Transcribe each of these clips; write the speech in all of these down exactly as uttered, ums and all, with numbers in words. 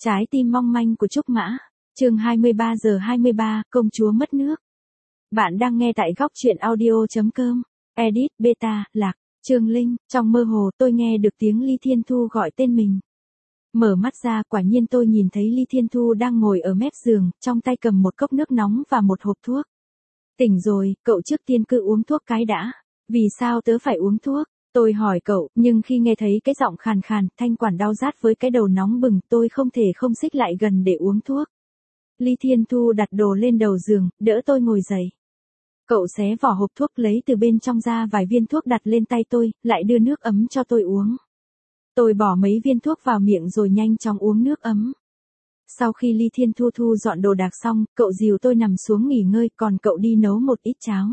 Trái tim mong manh của Trúc Mã, chương hai mươi ba giờ hai mươi ba, công chúa mất nước. Bạn đang nghe tại góc truyện audio.com, edit beta, lạc, Trương Linh, trong mơ hồ tôi nghe được tiếng Ly Thiên Thu gọi tên mình. Mở mắt ra, quả nhiên tôi nhìn thấy Ly Thiên Thu đang ngồi ở mép giường, trong tay cầm một cốc nước nóng và một hộp thuốc. Tỉnh rồi, cậu trước tiên cứ uống thuốc cái đã. Vì sao tớ phải uống thuốc? Tôi hỏi cậu, nhưng khi nghe thấy cái giọng khàn khàn, thanh quản đau rát với cái đầu nóng bừng, tôi không thể không xích lại gần để uống thuốc. Ly Thiên Thu đặt đồ lên đầu giường, đỡ tôi ngồi dậy. Cậu xé vỏ hộp thuốc lấy từ bên trong ra vài viên thuốc đặt lên tay tôi, lại đưa nước ấm cho tôi uống. Tôi bỏ mấy viên thuốc vào miệng rồi nhanh chóng uống nước ấm. Sau khi Ly Thiên Thu thu dọn đồ đạc xong, cậu dìu tôi nằm xuống nghỉ ngơi, còn cậu đi nấu một ít cháo.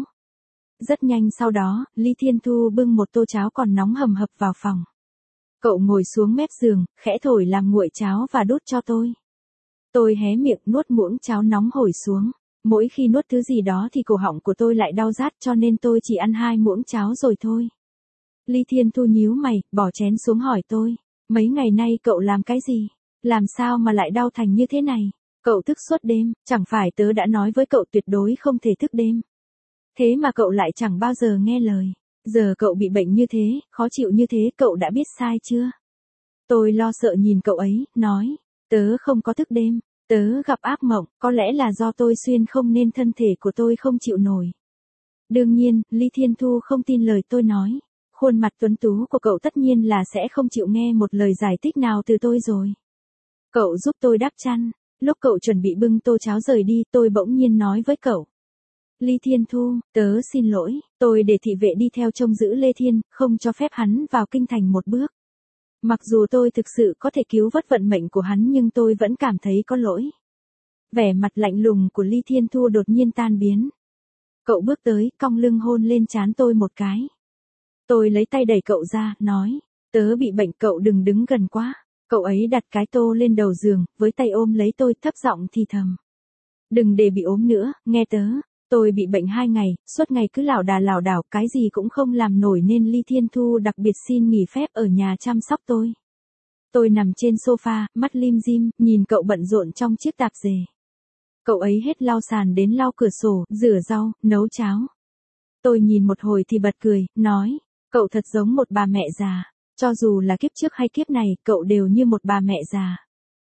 Rất nhanh sau đó, Ly Thiên Thu bưng một tô cháo còn nóng hầm hập vào phòng. Cậu ngồi xuống mép giường, khẽ thổi làm nguội cháo và đút cho tôi. Tôi hé miệng nuốt muỗng cháo nóng hổi xuống. Mỗi khi nuốt thứ gì đó thì cổ họng của tôi lại đau rát, cho nên tôi chỉ ăn hai muỗng cháo rồi thôi. Ly Thiên Thu nhíu mày, bỏ chén xuống hỏi tôi. Mấy ngày nay cậu làm cái gì? Làm sao mà lại đau thành như thế này? Cậu thức suốt đêm, chẳng phải tớ đã nói với cậu tuyệt đối không thể thức đêm. Thế mà cậu lại chẳng bao giờ nghe lời. Giờ cậu bị bệnh như thế, khó chịu như thế, cậu đã biết sai chưa? Tôi lo sợ nhìn cậu ấy, nói. Tớ không có thức đêm, tớ gặp ác mộng, có lẽ là do tôi xuyên không nên thân thể của tôi không chịu nổi. Đương nhiên, Ly Thiên Thu không tin lời tôi nói. Khuôn mặt tuấn tú của cậu tất nhiên là sẽ không chịu nghe một lời giải thích nào từ tôi rồi. Cậu giúp tôi đắp chăn. Lúc cậu chuẩn bị bưng tô cháo rời đi, tôi bỗng nhiên nói với cậu. Ly Thiên Thu, tớ xin lỗi, tôi để thị vệ đi theo trông giữ Lê Thiên, không cho phép hắn vào kinh thành một bước. Mặc dù tôi thực sự có thể cứu vớt vận mệnh của hắn nhưng tôi vẫn cảm thấy có lỗi. Vẻ mặt lạnh lùng của Ly Thiên Thu đột nhiên tan biến. Cậu bước tới, cong lưng hôn lên trán tôi một cái. Tôi lấy tay đẩy cậu ra, nói, tớ bị bệnh, cậu đừng đứng gần quá. Cậu ấy đặt cái tô lên đầu giường, với tay ôm lấy tôi, thấp giọng thì thầm. Đừng để bị ốm nữa, nghe tớ. Tôi bị bệnh hai ngày, suốt ngày cứ lảo đà lảo đảo, cái gì cũng không làm nổi nên Ly Thiên Thu đặc biệt xin nghỉ phép ở nhà chăm sóc tôi. Tôi nằm trên sofa, mắt lim dim, nhìn cậu bận rộn trong chiếc tạp dề. Cậu ấy hết lau sàn đến lau cửa sổ, rửa rau, nấu cháo. Tôi nhìn một hồi thì bật cười, nói, cậu thật giống một bà mẹ già. Cho dù là kiếp trước hay kiếp này, cậu đều như một bà mẹ già.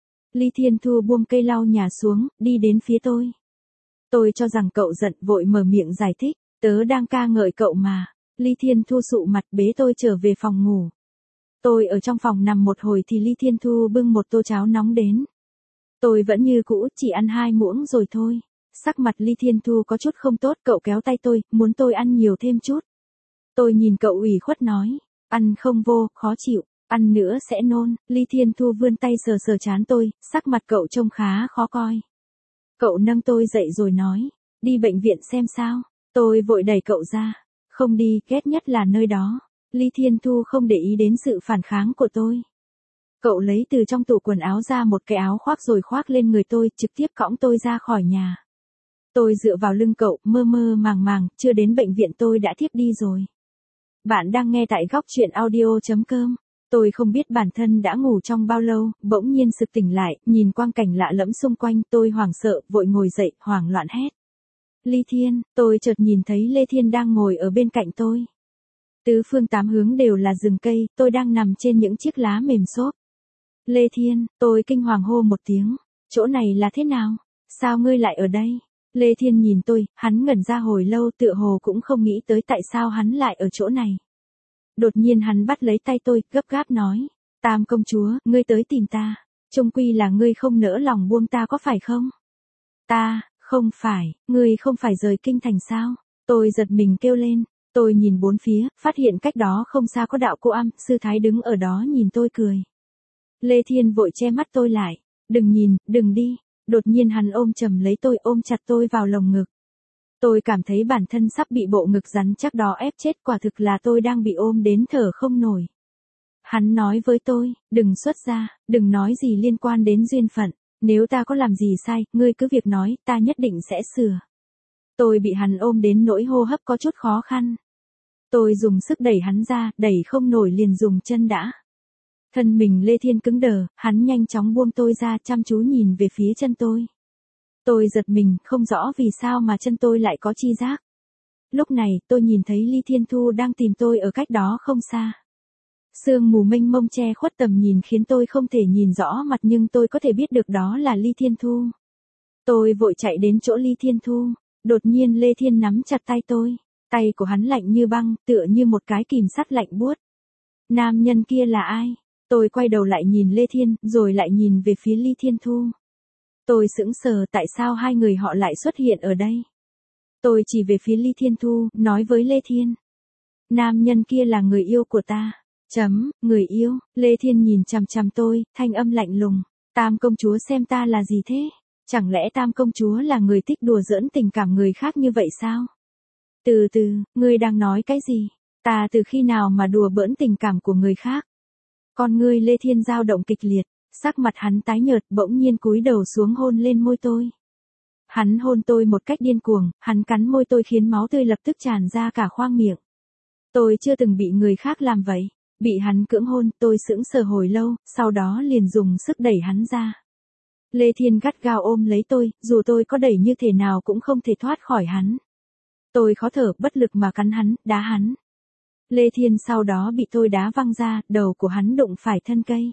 Ly Thiên Thu buông cây lau nhà xuống, đi đến phía tôi. Tôi cho rằng cậu giận, vội mở miệng giải thích, tớ đang ca ngợi cậu mà. Ly Thiên Thu sụ mặt bế tôi trở về phòng ngủ. Tôi ở trong phòng nằm một hồi thì Ly Thiên Thu bưng một tô cháo nóng đến. Tôi vẫn như cũ, chỉ ăn hai muỗng rồi thôi. Sắc mặt Ly Thiên Thu có chút không tốt, cậu kéo tay tôi, muốn tôi ăn nhiều thêm chút. Tôi nhìn cậu ủy khuất nói, ăn không vô, khó chịu, ăn nữa sẽ nôn. Ly Thiên Thu vươn tay sờ sờ trán tôi, sắc mặt cậu trông khá khó coi. Cậu nâng tôi dậy rồi nói, đi bệnh viện xem sao. Tôi vội đẩy cậu ra, không đi, ghét nhất là nơi đó. Ly Thiên Thu không để ý đến sự phản kháng của tôi. Cậu lấy từ trong tủ quần áo ra một cái áo khoác rồi khoác lên người tôi, trực tiếp cõng tôi ra khỏi nhà. Tôi dựa vào lưng cậu, mơ mơ màng màng, chưa đến bệnh viện tôi đã thiếp đi rồi. Bạn đang nghe tại góc truyện audio.com. Tôi không biết bản thân đã ngủ trong bao lâu, bỗng nhiên sực tỉnh lại, nhìn quang cảnh lạ lẫm xung quanh, tôi hoảng sợ, vội ngồi dậy, hoảng loạn hét. Ly Thiên, tôi chợt nhìn thấy Lê Thiên đang ngồi ở bên cạnh tôi. Tứ phương tám hướng đều là rừng cây, tôi đang nằm trên những chiếc lá mềm xốp. Lê Thiên, tôi kinh hoàng hô một tiếng, chỗ này là thế nào? Sao ngươi lại ở đây? Lê Thiên nhìn tôi, hắn ngẩn ra hồi lâu, tựa hồ cũng không nghĩ tới tại sao hắn lại ở chỗ này. Đột nhiên hắn bắt lấy tay tôi, gấp gáp nói, Tam công chúa, ngươi tới tìm ta, chung quy là ngươi không nỡ lòng buông ta có phải không? Ta, không phải, ngươi không phải rời kinh thành sao? Tôi giật mình kêu lên, tôi nhìn bốn phía, phát hiện cách đó không xa có đạo cô Am, sư thái đứng ở đó nhìn tôi cười. Lê Thiên vội che mắt tôi lại, đừng nhìn, đừng đi. Đột nhiên hắn ôm chầm lấy tôi, ôm chặt tôi vào lồng ngực. Tôi cảm thấy bản thân sắp bị bộ ngực rắn chắc đó ép chết, quả thực là tôi đang bị ôm đến thở không nổi. Hắn nói với tôi, đừng xuất ra, đừng nói gì liên quan đến duyên phận, nếu ta có làm gì sai, ngươi cứ việc nói, ta nhất định sẽ sửa. Tôi bị hắn ôm đến nỗi hô hấp có chút khó khăn. Tôi dùng sức đẩy hắn ra, đẩy không nổi liền dùng chân đã. Thân mình Lê Thiên cứng đờ, hắn nhanh chóng buông tôi ra chăm chú nhìn về phía chân tôi. Tôi giật mình, không rõ vì sao mà chân tôi lại có chi giác. Lúc này, tôi nhìn thấy Ly Thiên Thu đang tìm tôi ở cách đó không xa. Sương mù mênh mông che khuất tầm nhìn khiến tôi không thể nhìn rõ mặt nhưng tôi có thể biết được đó là Ly Thiên Thu. Tôi vội chạy đến chỗ Ly Thiên Thu, đột nhiên Lê Thiên nắm chặt tay tôi. Tay của hắn lạnh như băng, tựa như một cái kìm sắt lạnh buốt. Nam nhân kia là ai? Tôi quay đầu lại nhìn Lê Thiên, rồi lại nhìn về phía Ly Thiên Thu. Tôi sững sờ tại sao hai người họ lại xuất hiện ở đây. Tôi chỉ về phía Ly Thiên Thu, nói với Lê Thiên. Nam nhân kia là người yêu của ta. Chấm, người yêu. Lê Thiên nhìn chằm chằm tôi, thanh âm lạnh lùng. Tam công chúa xem ta là gì thế? Chẳng lẽ Tam công chúa là người thích đùa giỡn tình cảm người khác như vậy sao? Từ từ, ngươi đang nói cái gì? Ta từ khi nào mà đùa bỡn tình cảm của người khác? Con ngươi Lê Thiên dao động kịch liệt, sắc mặt hắn tái nhợt bỗng nhiên cúi đầu xuống hôn lên môi tôi. Hắn hôn tôi một cách điên cuồng, hắn cắn môi tôi khiến máu tươi lập tức tràn ra cả khoang miệng. Tôi chưa từng bị người khác làm vậy. Bị hắn cưỡng hôn, tôi sững sờ hồi lâu, sau đó liền dùng sức đẩy hắn ra. Lê Thiên gắt gao ôm lấy tôi, dù tôi có đẩy như thế nào cũng không thể thoát khỏi hắn. Tôi khó thở, bất lực mà cắn hắn, đá hắn. Lê Thiên sau đó bị tôi đá văng ra, đầu của hắn đụng phải thân cây.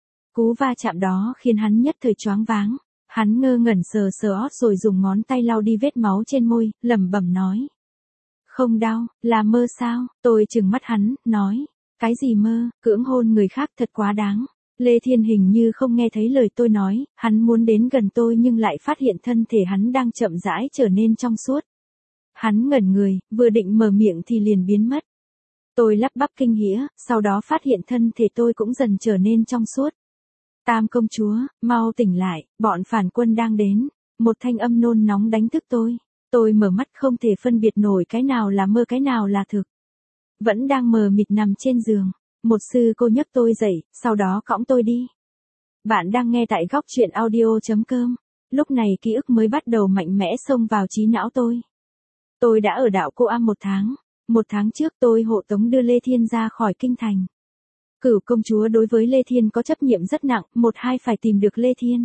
Cú va chạm đó khiến hắn nhất thời choáng váng. Hắn ngơ ngẩn sờ sờ ót rồi dùng ngón tay lau đi vết máu trên môi, lẩm bẩm nói. Không đau, là mơ sao? Tôi trừng mắt hắn, nói. Cái gì mơ, cưỡng hôn người khác thật quá đáng. Lê Thiên hình như không nghe thấy lời tôi nói, hắn muốn đến gần tôi nhưng lại phát hiện thân thể hắn đang chậm rãi trở nên trong suốt. Hắn ngẩn người, vừa định mở miệng thì liền biến mất. Tôi lắp bắp kinh hãi, sau đó phát hiện thân thể tôi cũng dần trở nên trong suốt. Tam công chúa, mau tỉnh lại, bọn phản quân đang đến. Một thanh âm nôn nóng đánh thức tôi. Tôi mở mắt không thể phân biệt nổi cái nào là mơ cái nào là thực. Vẫn đang mờ mịt nằm trên giường. Một sư cô nhấc tôi dậy, sau đó cõng tôi đi. Bạn đang nghe tại góc truyện audio chấm com. Lúc này ký ức mới bắt đầu mạnh mẽ xông vào trí não tôi. Tôi đã ở đạo Cô Am một tháng. Một tháng trước tôi hộ tống đưa Lê Thiên ra khỏi kinh thành. Cửu công chúa đối với Lê Thiên có chấp nhiệm rất nặng, một hai phải tìm được Lê Thiên.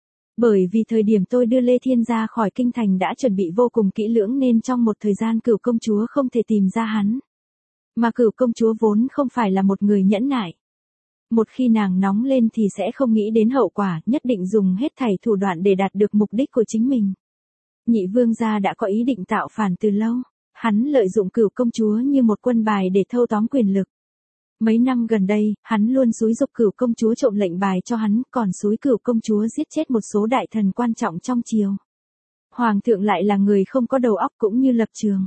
Bởi vì thời điểm tôi đưa Lê Thiên ra khỏi kinh thành đã chuẩn bị vô cùng kỹ lưỡng nên trong một thời gian cửu công chúa không thể tìm ra hắn. Mà cửu công chúa vốn không phải là một người nhẫn nại. Một khi nàng nóng lên thì sẽ không nghĩ đến hậu quả, nhất định dùng hết thảy thủ đoạn để đạt được mục đích của chính mình. Nhị vương gia đã có ý định tạo phản từ lâu. Hắn lợi dụng cửu công chúa như một quân bài để thâu tóm quyền lực. Mấy năm gần đây, hắn luôn xúi giục cửu công chúa trộm lệnh bài cho hắn, còn xúi cửu công chúa giết chết một số đại thần quan trọng trong triều. Hoàng thượng lại là người không có đầu óc cũng như lập trường.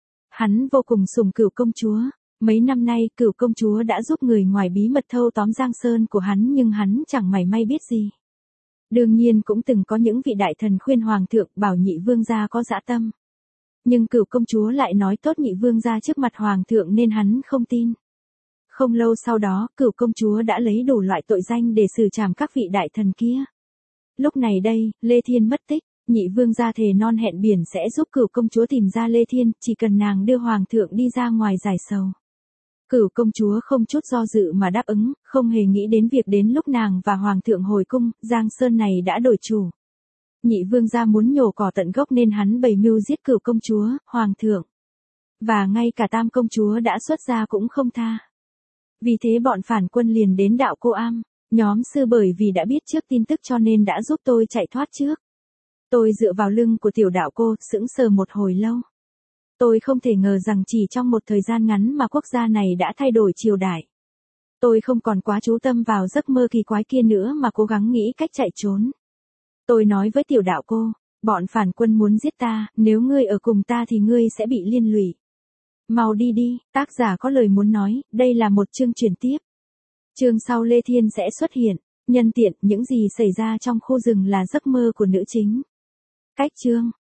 Hắn vô cùng sủng cửu công chúa. Mấy năm nay cửu công chúa đã giúp người ngoài bí mật thâu tóm Giang Sơn của hắn nhưng hắn chẳng mảy may biết gì. Đương nhiên cũng từng có những vị đại thần khuyên hoàng thượng bảo nhị vương gia có dã tâm. Nhưng cửu công chúa lại nói tốt nhị vương gia trước mặt hoàng thượng nên hắn không tin. Không lâu sau đó, cửu công chúa đã lấy đủ loại tội danh để xử trảm các vị đại thần kia. Lúc này đây, Lê Thiên mất tích, nhị vương gia thề non hẹn biển sẽ giúp cửu công chúa tìm ra Lê Thiên, chỉ cần nàng đưa hoàng thượng đi ra ngoài giải sầu. Cửu công chúa không chút do dự mà đáp ứng, không hề nghĩ đến việc đến lúc nàng và hoàng thượng hồi cung, Giang Sơn này đã đổi chủ. Nhị vương gia muốn nhổ cỏ tận gốc nên hắn bày mưu giết cửu công chúa, hoàng thượng. Và ngay cả tam công chúa đã xuất gia cũng không tha. Vì thế bọn phản quân liền đến đạo Cô Am, nhóm sư bởi vì đã biết trước tin tức cho nên đã giúp tôi chạy thoát trước. Tôi dựa vào lưng của tiểu đạo cô, sững sờ một hồi lâu. Tôi không thể ngờ rằng chỉ trong một thời gian ngắn mà quốc gia này đã thay đổi triều đại. Tôi không còn quá chú tâm vào giấc mơ kỳ quái kia nữa mà cố gắng nghĩ cách chạy trốn. Tôi nói với tiểu đạo cô, bọn phản quân muốn giết ta, nếu ngươi ở cùng ta thì ngươi sẽ bị liên lụy. Mau đi đi, tác giả có lời muốn nói, đây là một chương truyền tiếp. Chương sau Lê Thiên sẽ xuất hiện, nhân tiện những gì xảy ra trong khu rừng là giấc mơ của nữ chính. Cách chương.